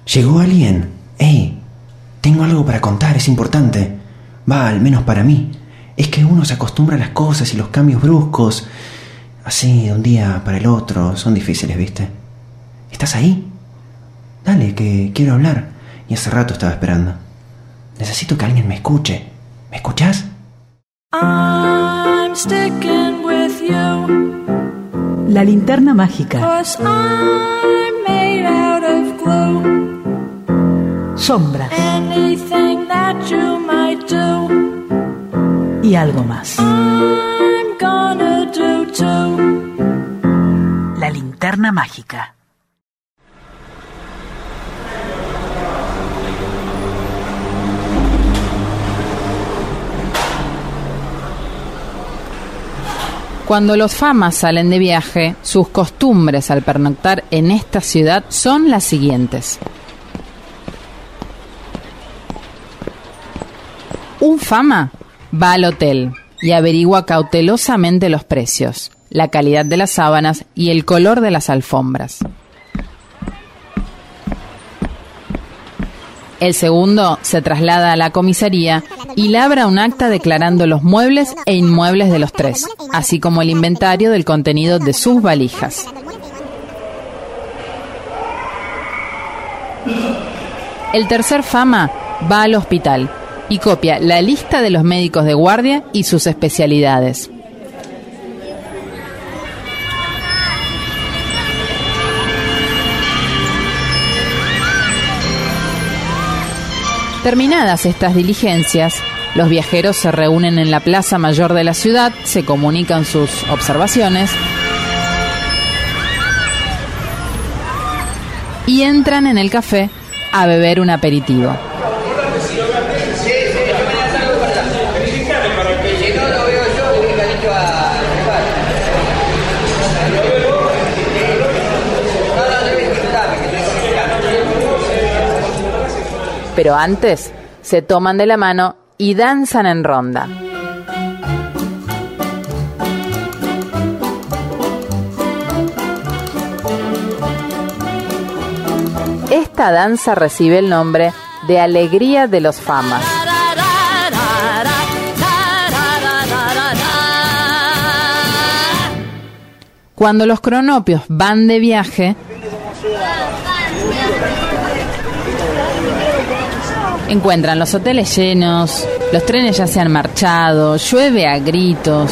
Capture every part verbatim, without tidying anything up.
¿Llegó alguien? ¡Ey! Tengo algo para contar, es importante. Va, al menos para mí. Es que uno se acostumbra a las cosas y los cambios bruscos, así de un día para el otro, son difíciles, ¿viste? ¿Estás ahí? Dale, que quiero hablar. Y hace rato estaba esperando. Necesito que alguien me escuche. ¿Me escuchás? I'm sticking with you. La linterna mágica. 'Cause I'm made out of glue. Sombras. Anything that you might do. Y algo más. I'm gonna do too. La linterna mágica. Cuando los famas salen de viaje, sus costumbres al pernoctar en esta ciudad son las siguientes. Un fama va al hotel y averigua cautelosamente los precios, la calidad de las sábanas y el color de las alfombras. El segundo se traslada a la comisaría y labra un acta declarando los muebles e inmuebles de los tres, así como el inventario del contenido de sus valijas. El tercer fama va al hospital y copia la lista de los médicos de guardia y sus especialidades. Terminadas estas diligencias, los viajeros se reúnen en la plaza mayor de la ciudad, se comunican sus observaciones y entran en el café a beber un aperitivo. Pero antes se toman de la mano y danzan en ronda. Esta danza recibe el nombre de Alegría de los Famas. Cuando los cronopios van de viaje, encuentran los hoteles llenos, los trenes ya se han marchado, llueve a gritos.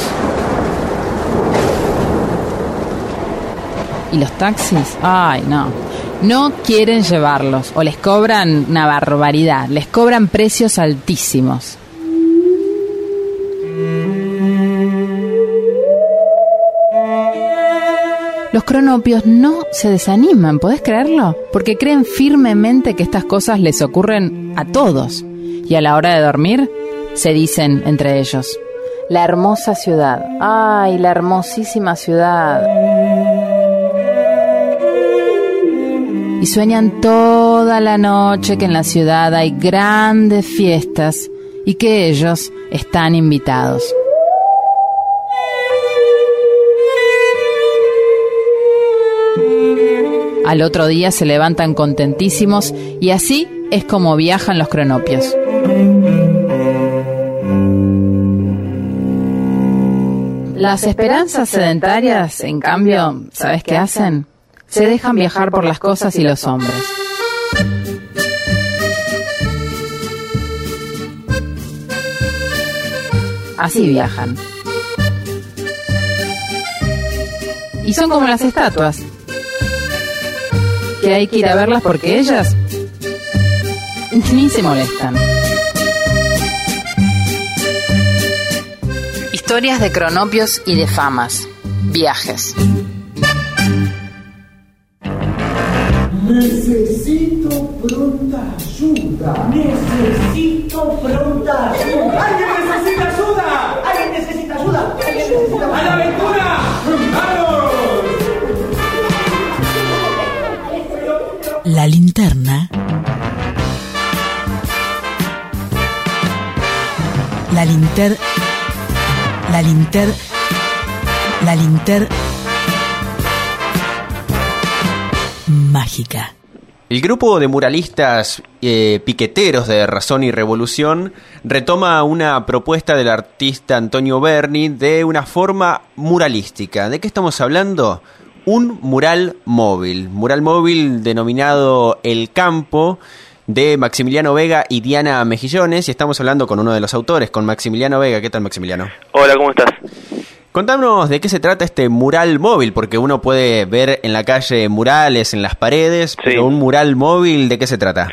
¿Y los taxis? Ay, no. No quieren llevarlos o les cobran una barbaridad, les cobran precios altísimos. Los cronopios no se desaniman, ¿podés creerlo? Porque creen firmemente que estas cosas les ocurren a todos. Y a la hora de dormir, se dicen entre ellos: la hermosa ciudad, ¡ay, la hermosísima ciudad! Y sueñan toda la noche que en la ciudad hay grandes fiestas y que ellos están invitados. Al otro día se levantan contentísimos y así es como viajan los cronopios. Las esperanzas sedentarias, en cambio, ¿sabes qué hacen? Se dejan viajar por las cosas y los hombres. Así viajan. Y son como las estatuas, que hay que ir a verlas porque ellas ni se molestan. Historias de cronopios y de famas. Viajes. Necesito pronta ayuda. Necesito pronta ayuda. ¡Alguien necesita ayuda! ¡Alguien necesita ayuda! ¡Alguien necesita ayuda! ¡A la aventura! ¡Vamos! La linterna. La linter. La linter. La linter. Mágica. El grupo de muralistas eh, piqueteros de Razón y Revolución retoma una propuesta del artista Antonio Berni de una forma muralística. ¿De qué estamos hablando? Un mural móvil. Mural móvil denominado El Campo, de Maximiliano Vega y Diana Mejillones. Y estamos hablando con uno de los autores, con Maximiliano Vega. ¿Qué tal, Maximiliano? Hola, ¿cómo estás? Contanos de qué se trata este mural móvil, porque uno puede ver en la calle murales en las paredes, sí. Pero un mural móvil, ¿de qué se trata?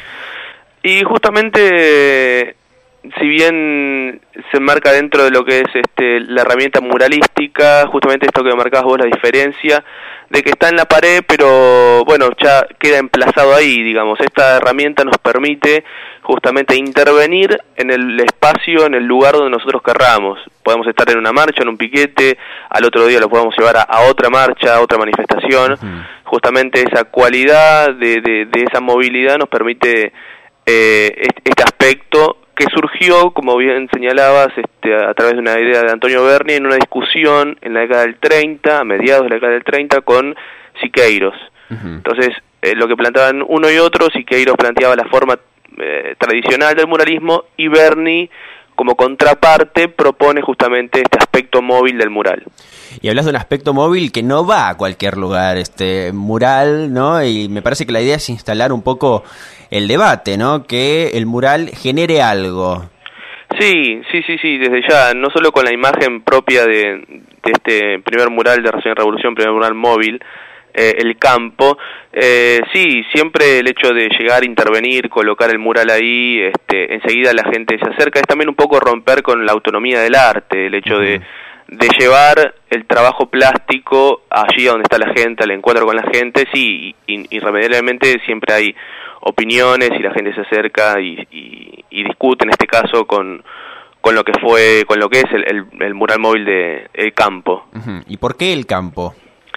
Y justamente, si bien se enmarca dentro de lo que es este la herramienta muralística, justamente esto que marcabas vos, la diferencia de que está en la pared, pero bueno, ya queda emplazado ahí, digamos. Esta herramienta nos permite justamente intervenir en el espacio, en el lugar donde nosotros querramos. Podemos estar en una marcha, en un piquete, al otro día lo podemos llevar a, a otra marcha, a otra manifestación. Uh-huh. Justamente esa cualidad de, de, de esa movilidad nos permite eh, este, este aspecto que surgió, como bien señalabas, este, a través de una idea de Antonio Berni en una discusión en la década del treinta, a mediados de la década del treinta, con Siqueiros. Uh-huh. Entonces, eh, lo que planteaban uno y otro, Siqueiros planteaba la forma eh, tradicional del muralismo y Berni, como contraparte, propone justamente este aspecto móvil del mural. Y hablas de un aspecto móvil que no va a cualquier lugar, este mural, ¿no? Y me parece que la idea es instalar un poco el debate, ¿no? Que el mural genere algo. Sí, sí, sí, sí, desde ya, no solo con la imagen propia de, de este primer mural de Razón y Revolución, primer mural móvil, eh, El Campo, eh, sí, siempre el hecho de llegar, intervenir, colocar el mural ahí, este, enseguida la gente se acerca, es también un poco romper con la autonomía del arte, el hecho uh-huh. de, de llevar el trabajo plástico allí donde está la gente, al encuentro con la gente, sí, y, irremediablemente siempre hay opiniones y la gente se acerca y, y, y discute en este caso con, con lo que fue, con lo que es el, el, el mural móvil de El Campo. Uh-huh. ¿Y por qué El Campo?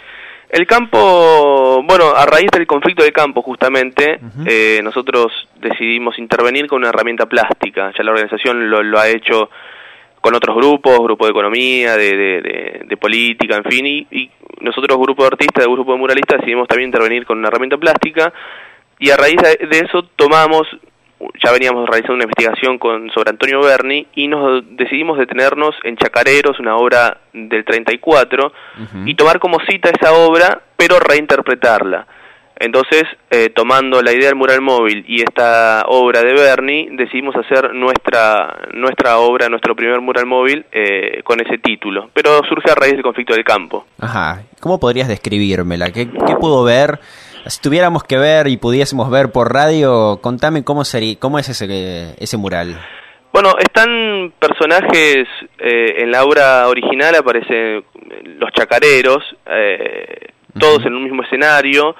El Campo, bueno, a raíz del conflicto del campo justamente, uh-huh. eh, nosotros decidimos intervenir con una herramienta plástica. Ya la organización lo, lo ha hecho con otros grupos, grupo de economía, de, de, de, de política, en fin, y, y nosotros, grupo de artistas, de grupo de muralistas, decidimos también intervenir con una herramienta plástica, y a raíz de, de eso tomamos, ya veníamos realizando una investigación con, sobre Antonio Berni, y nos decidimos detenernos en Chacareros, una obra del treinta y cuatro, uh-huh. y tomar como cita esa obra, pero reinterpretarla. Entonces, eh, tomando la idea del mural móvil y esta obra de Berni, decidimos hacer nuestra nuestra obra, nuestro primer mural móvil, eh, con ese título. Pero surge a raíz del conflicto del campo. Ajá. ¿Cómo podrías describírmela? ¿Qué, qué puedo ver? Si tuviéramos que ver y pudiésemos ver por radio, contame cómo sería, cómo es ese ese mural. Bueno, están personajes, eh, en la obra original aparecen los chacareros, eh, todos uh-huh. en un mismo escenario.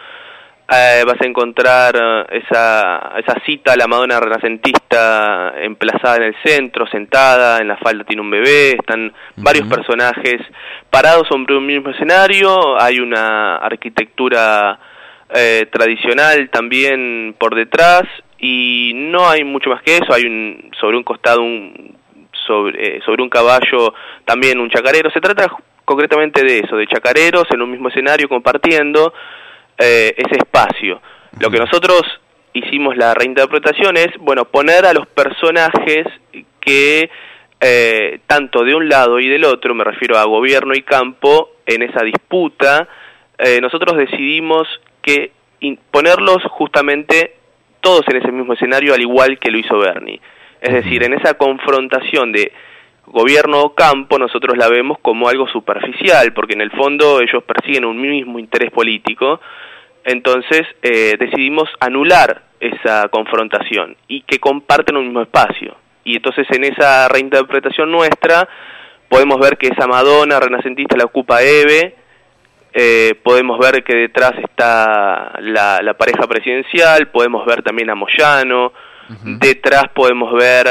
Eh, vas a encontrar esa esa cita a la Madonna renacentista emplazada en el centro, sentada, en la falda tiene un bebé, están uh-huh. varios personajes parados sobre un mismo escenario, hay una arquitectura eh, tradicional también por detrás y no hay mucho más que eso, hay un sobre un costado un sobre eh, sobre un caballo también un chacarero, se trata concretamente de eso, de chacareros en un mismo escenario compartiendo Eh, ese espacio. Lo que nosotros hicimos la reinterpretación es, bueno, poner a los personajes que eh, tanto de un lado y del otro, me refiero a gobierno y campo, en esa disputa, eh, nosotros decidimos que in- ponerlos justamente todos en ese mismo escenario, al igual que lo hizo Berni. Es decir, en esa confrontación de gobierno o campo, nosotros la vemos como algo superficial, porque en el fondo ellos persiguen un mismo interés político, entonces eh, decidimos anular esa confrontación y que comparten un mismo espacio. Y entonces en esa reinterpretación nuestra podemos ver que esa Madonna renacentista la ocupa Eve, eh, podemos ver que detrás está la, la pareja presidencial, podemos ver también a Moyano, uh-huh. detrás podemos ver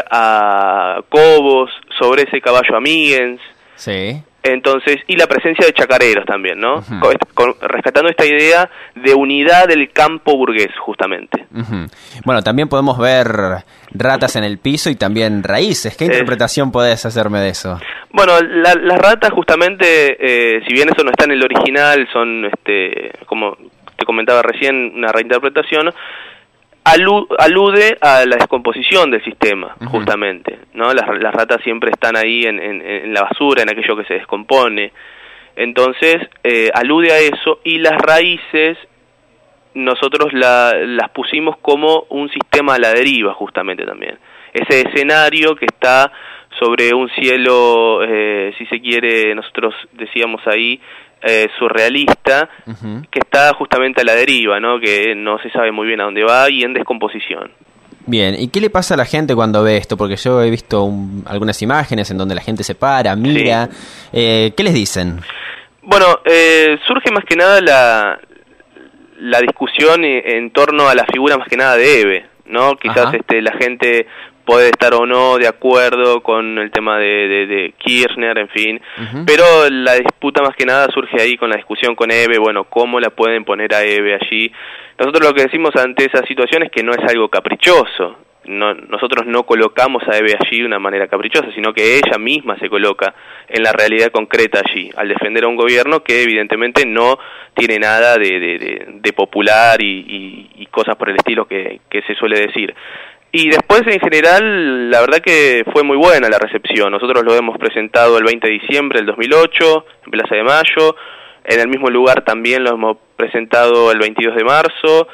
a Cobos, sobre ese caballo Amiguens. Sí. Entonces, y la presencia de chacareros también, ¿no? Uh-huh. Con, con, rescatando esta idea de unidad del campo burgués, justamente. Uh-huh. Bueno, también podemos ver ratas en el piso y también raíces. ¿Qué interpretación es... podés hacerme de eso? Bueno, la, las ratas justamente, eh, si bien eso no está en el original, son, este, como te comentaba recién, una reinterpretación. alu- alude a la descomposición del sistema, Uh-huh. justamente, ¿no? Las, las ratas siempre están ahí en, en, en la basura, en aquello que se descompone. Entonces, eh, alude a eso, y las raíces nosotros la, las pusimos como un sistema a la deriva, justamente también. Ese escenario que está sobre un cielo, eh, si se quiere, nosotros decíamos ahí, eh, surrealista, Uh-huh. que está justamente a la deriva, ¿no? Que no se sabe muy bien a dónde va y en descomposición. Bien, ¿y qué le pasa a la gente cuando ve esto? Porque yo he visto un- algunas imágenes en donde la gente se para, mira. Eh, ¿Qué les dicen? Bueno, eh, surge más que nada la, la discusión e- en torno a la figura más que nada de Eve, ¿no? Quizás Ajá. este, la gente puede estar o no de acuerdo con el tema de, de, de Kirchner, en fin, Ujú. pero la disputa más que nada surge ahí con la discusión con Eve, bueno, cómo la pueden poner a Eve allí. Nosotros lo que decimos ante esa situación es que no es algo caprichoso. No, nosotros no colocamos a Eve allí de una manera caprichosa, sino que ella misma se coloca en la realidad concreta allí, al defender a un gobierno que evidentemente no tiene nada de, de, de, de popular y, y, y cosas por el estilo que, que se suele decir. Y después, en general, la verdad que fue muy buena la recepción. Nosotros lo hemos presentado el veinte de diciembre del dos mil ocho, en Plaza de Mayo. En el mismo lugar también lo hemos presentado el veintidós de marzo,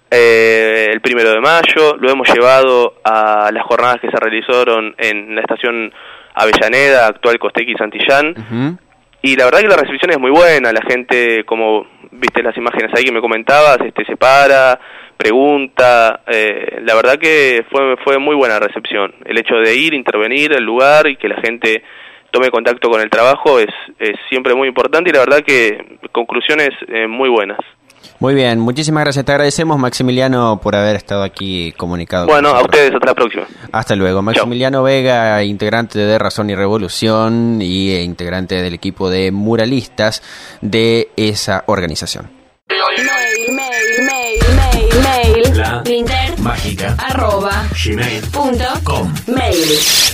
eh, el primero de mayo. Lo hemos llevado a las jornadas que se realizaron en la estación Avellaneda, actual Costequi y Santillán. Ujú. Y la verdad que la recepción es muy buena. La gente, como viste las imágenes ahí que me comentabas, este, se para, pregunta. Eh, la verdad que fue fue muy buena recepción. El hecho de ir, intervenir el lugar y que la gente tome contacto con el trabajo es, es siempre muy importante, y la verdad que conclusiones eh, muy buenas. Muy bien, muchísimas gracias. Te agradecemos, Maximiliano, por haber estado aquí comunicado. con Bueno, a nosotros. ustedes, hasta la próxima. Hasta luego. Maximiliano Vega, integrante de Razón y Revolución y eh, integrante del equipo de muralistas de esa organización. Mail, mail, mail, mail, mail. La Linter mágica arroba gmail punto com. mail.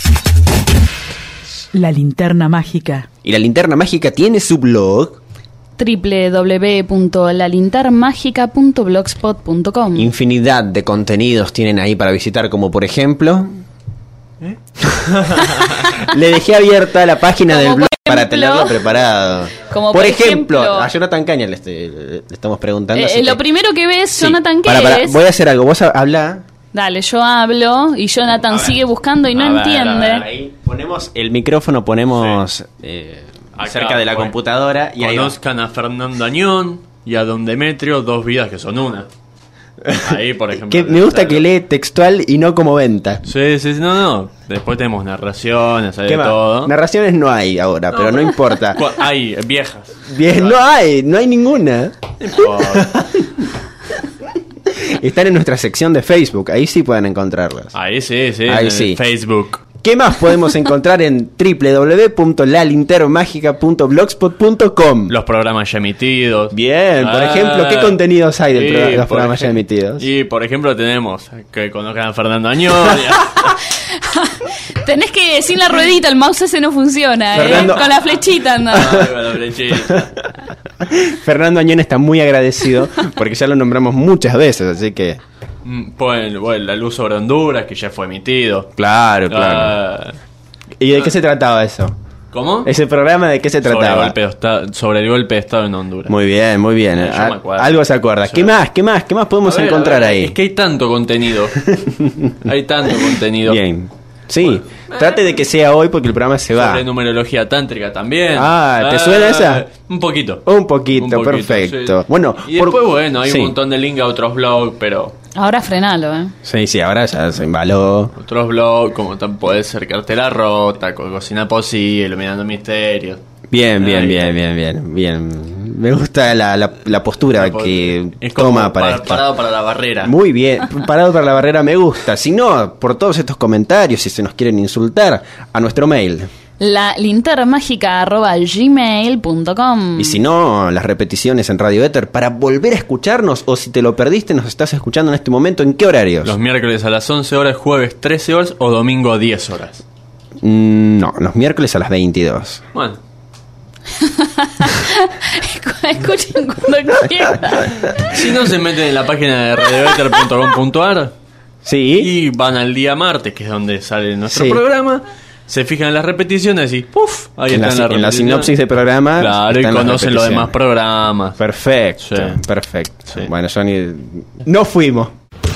La linterna mágica. Y la linterna mágica tiene su blog. doble u doble u doble u punto la linterna mágica punto blogspot punto com. Infinidad de contenidos tienen ahí para visitar, como por ejemplo... Le dejé abierta la página Como del blog por para ejemplo- tenerlo preparado. Como por, por ejemplo, ejemplo- a Jonathan Caña le, estoy- le estamos preguntando. Eh, así eh, lo que- primero que ves, Sí. Jonathan, ¿qué Para, para, es? voy a hacer algo. Vos habla. Dale, yo hablo y Jonathan sigue buscando y no A ver, entiende. a ver, ahí ponemos el micrófono, ponemos eh, Acá, cerca de la bueno. computadora y ahí va. Conozcan a Fernando Añón y a Don Demetrio, dos vidas que son una. Ahí, por ejemplo. Que me gusta que lee textual y no como venta. Sí, sí, sí, no, no. Después tenemos narraciones, hay ¿Qué de más? todo. Narraciones no hay ahora, pero no importa. Cu- Hay viejas. Bien, no hay, no hay ninguna. importa. Están en nuestra sección de Facebook, ahí sí pueden encontrarlas. Ahí sí, sí. Ahí en sí. Facebook. ¿Qué más podemos encontrar en doble u doble u doble u punto la linterna mágica punto blogspot punto com? Los programas ya emitidos. Bien, por Ah, ejemplo, ¿qué contenidos hay del y programa- de los por programas ya ejem- emitidos? Y por ejemplo tenemos que conozcan a Fernando Añón. Tenés que sin la ruedita, el mouse ese no funciona, ¿eh? Fernando- Con la flechita anda. Ay, con la flechita. Fernando Añón está muy agradecido porque ya lo nombramos muchas veces, así que... Mm, Bueno, bueno, La Luz sobre Honduras, que ya fue emitido. Claro, claro. Ah, ¿Y de qué se trataba eso? ¿Cómo? ¿Ese programa de qué se sobre, el trataba? golpe de esta- sobre el golpe de Estado en Honduras. Muy bien, muy bien. Eh, yo A- me acuerdo. algo se acuerda. Yo- ¿Qué más? ¿Qué más? ¿Qué más podemos A ver, encontrar a ver, ahí? Es que hay tanto contenido. Hay tanto contenido. Bien. Sí, trate de que sea hoy porque el programa se va. Sobre numerología tántrica también. Ah, ¿te suena esa? Un poquito. Un poquito, perfecto. sí. Bueno, y por- después, bueno, hay sí. un montón de links a otros blogs, pero Ahora frenalo, ¿eh? Sí, sí, ahora ya se embaló. otros blogs, como tan puede ser Cartera Rota, Co- Cocina Posible, Iluminando Misterios. Bien, bien, Ahí bien, está. bien, bien, bien. Me gusta la, la, la postura que Es como toma para para- esto. parado para la barrera. Muy bien, parado para la barrera me gusta. Si no, por todos estos comentarios, si se nos quieren insultar, a nuestro mail. La linterna mágica arroba gmail punto com. Y si no, las repeticiones en Radio Éter para volver a escucharnos, o si te lo perdiste, nos estás escuchando en este momento, ¿en qué horarios? Los miércoles a las once horas, jueves trece horas o domingo diez horas. Mm, no, los miércoles a las veintidós. Bueno, Escuchen cuando quieran. Si no, se meten en la página de radioéter punto com punto ar Sí. y van al día martes, que es donde sale nuestro Sí. programa. Se fijan en las repeticiones y ¡puf! Ahí En la, está en la sinopsis del programa. Claro, y están las conocen los repeticiones. demás programas. Perfecto, Sí. perfecto. Sí. Bueno, Johnny, no fuimos.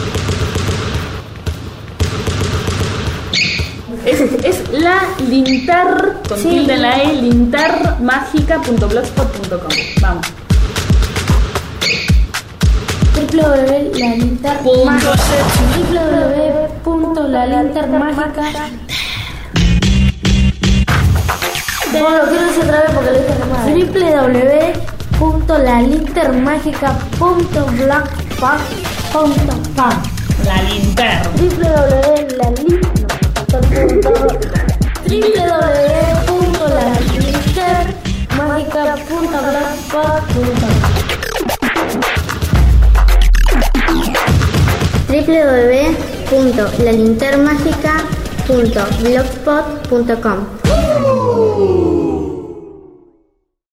Es, es la linter, con Sí. tilde en la E, lintermágica punto blogspot punto com. Vamos. www.lalintermágica www.lalintermágica. Bueno, lo quiero decir otra vez porque lo dije mal. www punto lalintermágica punto blogspot punto com. La linterna. www punto lalintermágica punto blogspot punto com. www punto lalintermágica punto blogspot punto com.